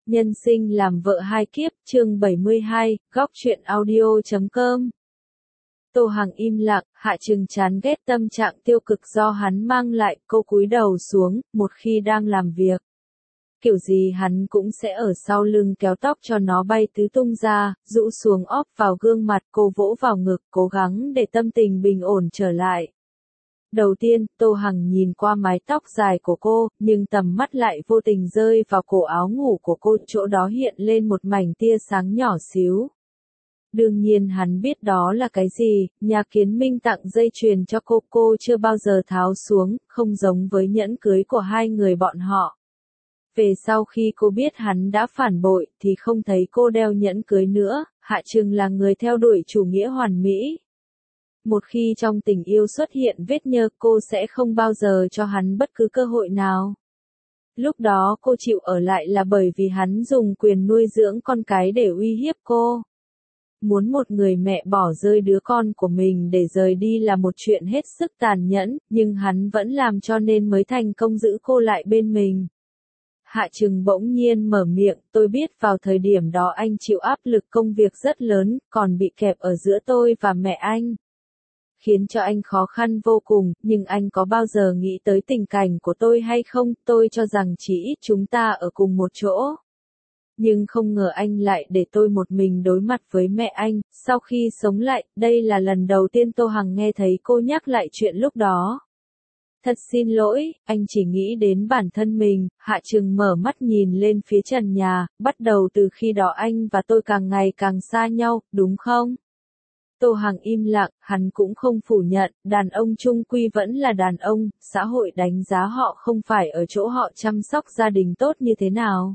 Nhân sinh làm vợ hai kiếp, chương 72, góc truyện audio.com. Tô Hằng im lặng, Hạ Trừng chán ghét tâm trạng tiêu cực do hắn mang lại, cô cúi đầu xuống, một khi đang làm việc. Kiểu gì hắn cũng sẽ ở sau lưng kéo tóc cho nó bay tứ tung ra, rũ xuống óp vào gương mặt, cô vỗ vào ngực, cố gắng để tâm tình bình ổn trở lại. Đầu tiên, Tô Hằng nhìn qua mái tóc dài của cô, nhưng tầm mắt lại vô tình rơi vào cổ áo ngủ của cô, chỗ đó hiện lên một mảnh tia sáng nhỏ xíu. Đương nhiên hắn biết đó là cái gì, nhà Kiến Minh tặng dây chuyền cho cô chưa bao giờ tháo xuống, không giống với nhẫn cưới của hai người bọn họ. Về sau khi cô biết hắn đã phản bội, thì không thấy cô đeo nhẫn cưới nữa. Hạ Trừng là người theo đuổi chủ nghĩa hoàn mỹ. Một khi trong tình yêu xuất hiện vết nhơ, cô sẽ không bao giờ cho hắn bất cứ cơ hội nào. Lúc đó cô chịu ở lại là bởi vì hắn dùng quyền nuôi dưỡng con cái để uy hiếp cô. Muốn một người mẹ bỏ rơi đứa con của mình để rời đi là một chuyện hết sức tàn nhẫn, nhưng hắn vẫn làm, cho nên mới thành công giữ cô lại bên mình. Hạ Trừng bỗng nhiên mở miệng, tôi biết vào thời điểm đó anh chịu áp lực công việc rất lớn, còn bị kẹp ở giữa tôi và mẹ anh. Khiến cho anh khó khăn vô cùng, nhưng anh có bao giờ nghĩ tới tình cảnh của tôi hay không? Tôi cho rằng chỉ ít chúng ta ở cùng một chỗ. Nhưng không ngờ anh lại để tôi một mình đối mặt với mẹ anh. Sau khi sống lại, đây là lần đầu tiên Tô Hằng nghe thấy cô nhắc lại chuyện lúc đó. Thật xin lỗi, anh chỉ nghĩ đến bản thân mình. Hạ Trừng mở mắt nhìn lên phía trần nhà, bắt đầu từ khi đó anh và tôi càng ngày càng xa nhau, đúng không? Tô Hằng im lặng, hắn cũng không phủ nhận, đàn ông chung quy vẫn là đàn ông, xã hội đánh giá họ không phải ở chỗ họ chăm sóc gia đình tốt như thế nào,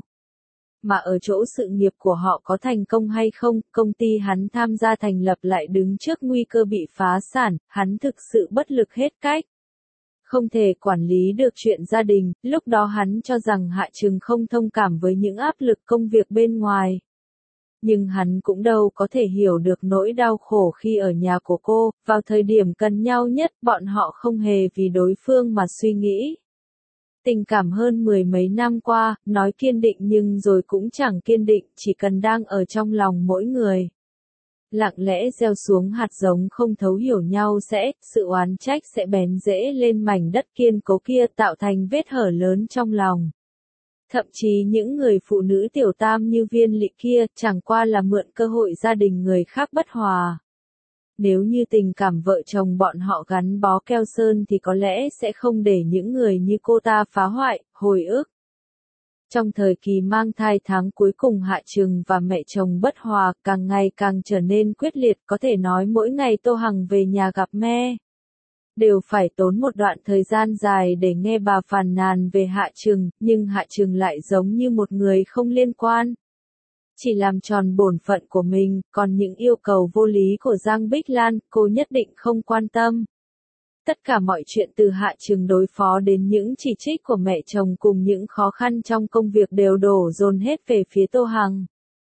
mà ở chỗ sự nghiệp của họ có thành công hay không. Công ty hắn tham gia thành lập lại đứng trước nguy cơ bị phá sản, hắn thực sự bất lực hết cách. Không thể quản lý được chuyện gia đình, lúc đó hắn cho rằng Hạ Trừng không thông cảm với những áp lực công việc bên ngoài. Nhưng hắn cũng đâu có thể hiểu được nỗi đau khổ khi ở nhà của cô, vào thời điểm cần nhau nhất, bọn họ không hề vì đối phương mà suy nghĩ. Tình cảm hơn mười mấy năm qua, nói kiên định nhưng rồi cũng chẳng kiên định, chỉ cần đang ở trong lòng mỗi người. Lặng lẽ gieo xuống hạt giống không thấu hiểu nhau sự oán trách sẽ bén rễ lên mảnh đất kiên cố kia, tạo thành vết hở lớn trong lòng. Thậm chí những người phụ nữ tiểu tam như Viên Lị kia, chẳng qua là mượn cơ hội gia đình người khác bất hòa. Nếu như tình cảm vợ chồng bọn họ gắn bó keo sơn thì có lẽ sẽ không để những người như cô ta phá hoại, hồi ức. Trong thời kỳ mang thai tháng cuối cùng, Hạ Trừng và mẹ chồng bất hòa, càng ngày càng trở nên quyết liệt, có thể nói mỗi ngày Tô Hằng về nhà gặp mẹ, đều phải tốn một đoạn thời gian dài để nghe bà phàn nàn về Hạ Trừng, nhưng Hạ Trừng lại giống như một người không liên quan. Chỉ làm tròn bổn phận của mình, còn những yêu cầu vô lý của Giang Bích Lan, cô nhất định không quan tâm. Tất cả mọi chuyện từ Hạ Trừng đối phó đến những chỉ trích của mẹ chồng cùng những khó khăn trong công việc đều đổ dồn hết về phía Tô Hằng.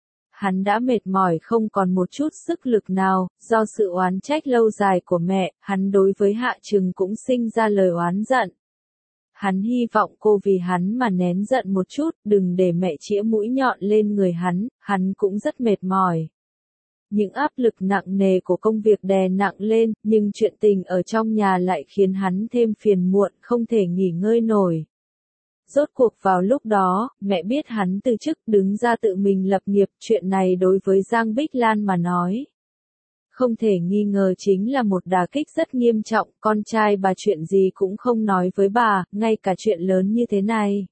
Hắn đã mệt mỏi không còn một chút sức lực nào, do sự oán trách lâu dài của mẹ, hắn đối với Hạ Trừng cũng sinh ra lời oán giận. Hắn hy vọng cô vì hắn mà nén giận một chút, đừng để mẹ chĩa mũi nhọn lên người hắn cũng rất mệt mỏi. Những áp lực nặng nề của công việc đè nặng lên, nhưng chuyện tình ở trong nhà lại khiến hắn thêm phiền muộn, không thể nghỉ ngơi nổi. Rốt cuộc vào lúc đó, mẹ biết hắn từ chức đứng ra tự mình lập nghiệp, chuyện này đối với Giang Bích Lan mà nói, không thể nghi ngờ chính là một đả kích rất nghiêm trọng. Con trai bà chuyện gì cũng không nói với bà, ngay cả chuyện lớn như thế này.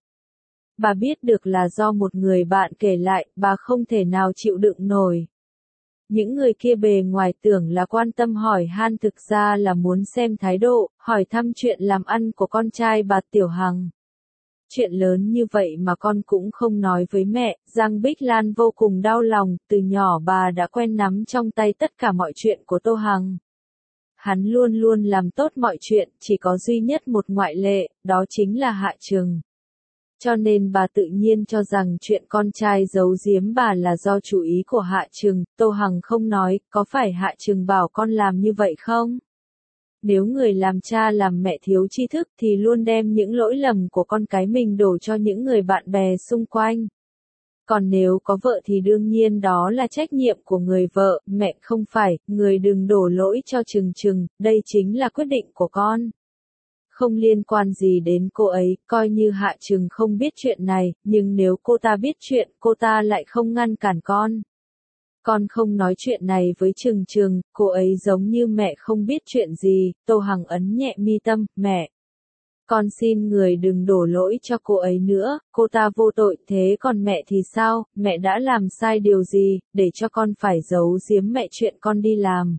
Bà biết được là do một người bạn kể lại, bà không thể nào chịu đựng nổi. Những người kia bề ngoài tưởng là quan tâm hỏi han, thực ra là muốn xem thái độ, hỏi thăm chuyện làm ăn của con trai bà Tiểu Hằng. Chuyện lớn như vậy mà con cũng không nói với mẹ. Giang Bích Lan vô cùng đau lòng, từ nhỏ bà đã quen nắm trong tay tất cả mọi chuyện của Tô Hằng. Hắn luôn luôn làm tốt mọi chuyện, chỉ có duy nhất một ngoại lệ, đó chính là Hạ Trừng. Cho nên bà tự nhiên cho rằng chuyện con trai giấu giếm bà là do chủ ý của Hạ Trừng. Tô Hằng không nói, có phải Hạ Trừng bảo con làm như vậy không? Nếu người làm cha làm mẹ thiếu tri thức thì luôn đem những lỗi lầm của con cái mình đổ cho những người bạn bè xung quanh. Còn nếu có vợ thì đương nhiên đó là trách nhiệm của người vợ, mẹ không phải, người đừng đổ lỗi cho Trừng Trừng, đây chính là quyết định của con. Không liên quan gì đến cô ấy, coi như Hạ Trừng không biết chuyện này, nhưng nếu cô ta biết chuyện, cô ta lại không ngăn cản con. Con không nói chuyện này với Trừng Trừng, cô ấy giống như mẹ không biết chuyện gì, Tô Hằng ấn nhẹ mi tâm, mẹ. Con xin người đừng đổ lỗi cho cô ấy nữa, cô ta vô tội, thế còn mẹ thì sao, mẹ đã làm sai điều gì, để cho con phải giấu giếm mẹ chuyện con đi làm.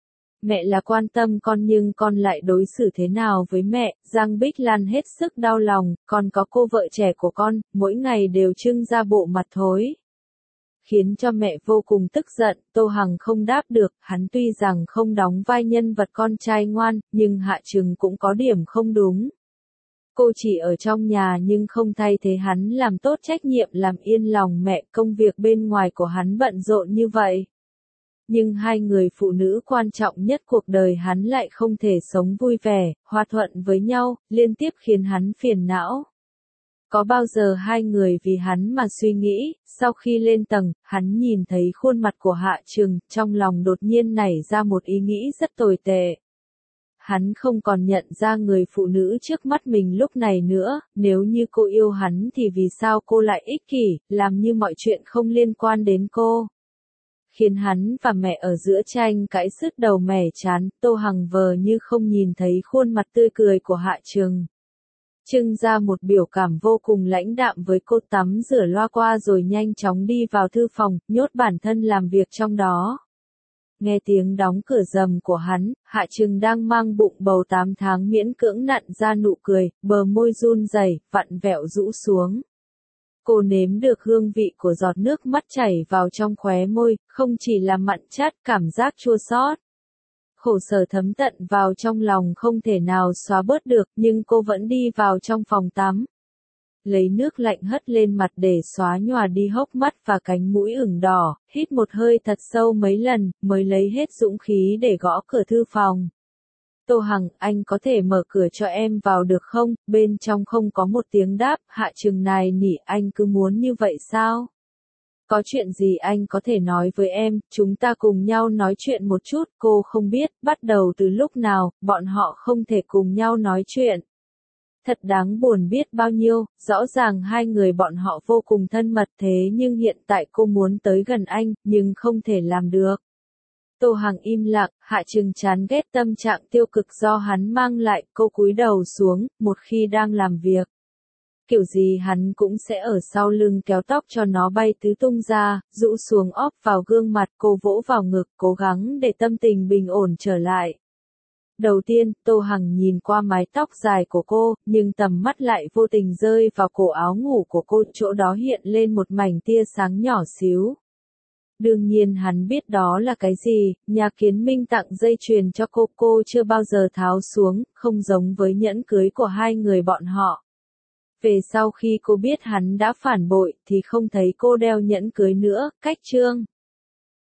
Mẹ là quan tâm con nhưng con lại đối xử thế nào với mẹ, Giang Bích Lan hết sức đau lòng, còn có cô vợ trẻ của con, mỗi ngày đều trưng ra bộ mặt thối. Khiến cho mẹ vô cùng tức giận, Tô Hằng không đáp được, hắn tuy rằng không đóng vai nhân vật con trai ngoan, nhưng Hạ Trừng cũng có điểm không đúng. Cô chỉ ở trong nhà nhưng không thay thế hắn làm tốt trách nhiệm làm yên lòng mẹ, công việc bên ngoài của hắn bận rộn như vậy. Nhưng hai người phụ nữ quan trọng nhất cuộc đời hắn lại không thể sống vui vẻ, hòa thuận với nhau, liên tiếp khiến hắn phiền não. Có bao giờ hai người vì hắn mà suy nghĩ, sau khi lên tầng, hắn nhìn thấy khuôn mặt của Hạ Trừng, trong lòng đột nhiên nảy ra một ý nghĩ rất tồi tệ. Hắn không còn nhận ra người phụ nữ trước mắt mình lúc này nữa, nếu như cô yêu hắn thì vì sao cô lại ích kỷ, làm như mọi chuyện không liên quan đến cô. Khiến hắn và mẹ ở giữa tranh cãi sứt đầu mẻ chán, Tô Hằng vờ như không nhìn thấy khuôn mặt tươi cười của Hạ Trừng. Trưng ra một biểu cảm vô cùng lãnh đạm với cô, tắm rửa loa qua rồi nhanh chóng đi vào thư phòng, nhốt bản thân làm việc trong đó. Nghe tiếng đóng cửa rầm của hắn, Hạ Trừng đang mang bụng bầu 8 tháng miễn cưỡng nặn ra nụ cười, bờ môi run rẩy, vặn vẹo rũ xuống. Cô nếm được hương vị của giọt nước mắt chảy vào trong khóe môi, không chỉ là mặn chát, cảm giác chua xót. Khổ sở thấm tận vào trong lòng không thể nào xóa bớt được, nhưng cô vẫn đi vào trong phòng tắm. Lấy nước lạnh hất lên mặt để xóa nhòa đi hốc mắt và cánh mũi ửng đỏ, hít một hơi thật sâu mấy lần, mới lấy hết dũng khí để gõ cửa thư phòng. Tô Hằng, anh có thể mở cửa cho em vào được không? Bên trong không có một tiếng đáp, Hạ Trừng nài nỉ, anh cứ muốn như vậy sao? Có chuyện gì anh có thể nói với em, chúng ta cùng nhau nói chuyện một chút, cô không biết, bắt đầu từ lúc nào, bọn họ không thể cùng nhau nói chuyện. Thật đáng buồn biết bao nhiêu, rõ ràng hai người bọn họ vô cùng thân mật thế nhưng hiện tại cô muốn tới gần anh, nhưng không thể làm được. Tô Hằng im lặng, Hạ Trừng chán ghét tâm trạng tiêu cực do hắn mang lại, cô cúi đầu xuống, một khi đang làm việc. Kiểu gì hắn cũng sẽ ở sau lưng kéo tóc cho nó bay tứ tung ra, rũ xuống óp vào gương mặt, cô vỗ vào ngực, cố gắng để tâm tình bình ổn trở lại. Đầu tiên, Tô Hằng nhìn qua mái tóc dài của cô, nhưng tầm mắt lại vô tình rơi vào cổ áo ngủ của cô, chỗ đó hiện lên một mảnh tia sáng nhỏ xíu. Đương nhiên hắn biết đó là cái gì, Nhà Kiến Minh tặng dây chuyền cho cô chưa bao giờ tháo xuống, không giống với nhẫn cưới của hai người bọn họ. Về sau khi cô biết hắn đã phản bội thì không thấy cô đeo nhẫn cưới nữa, cách chương.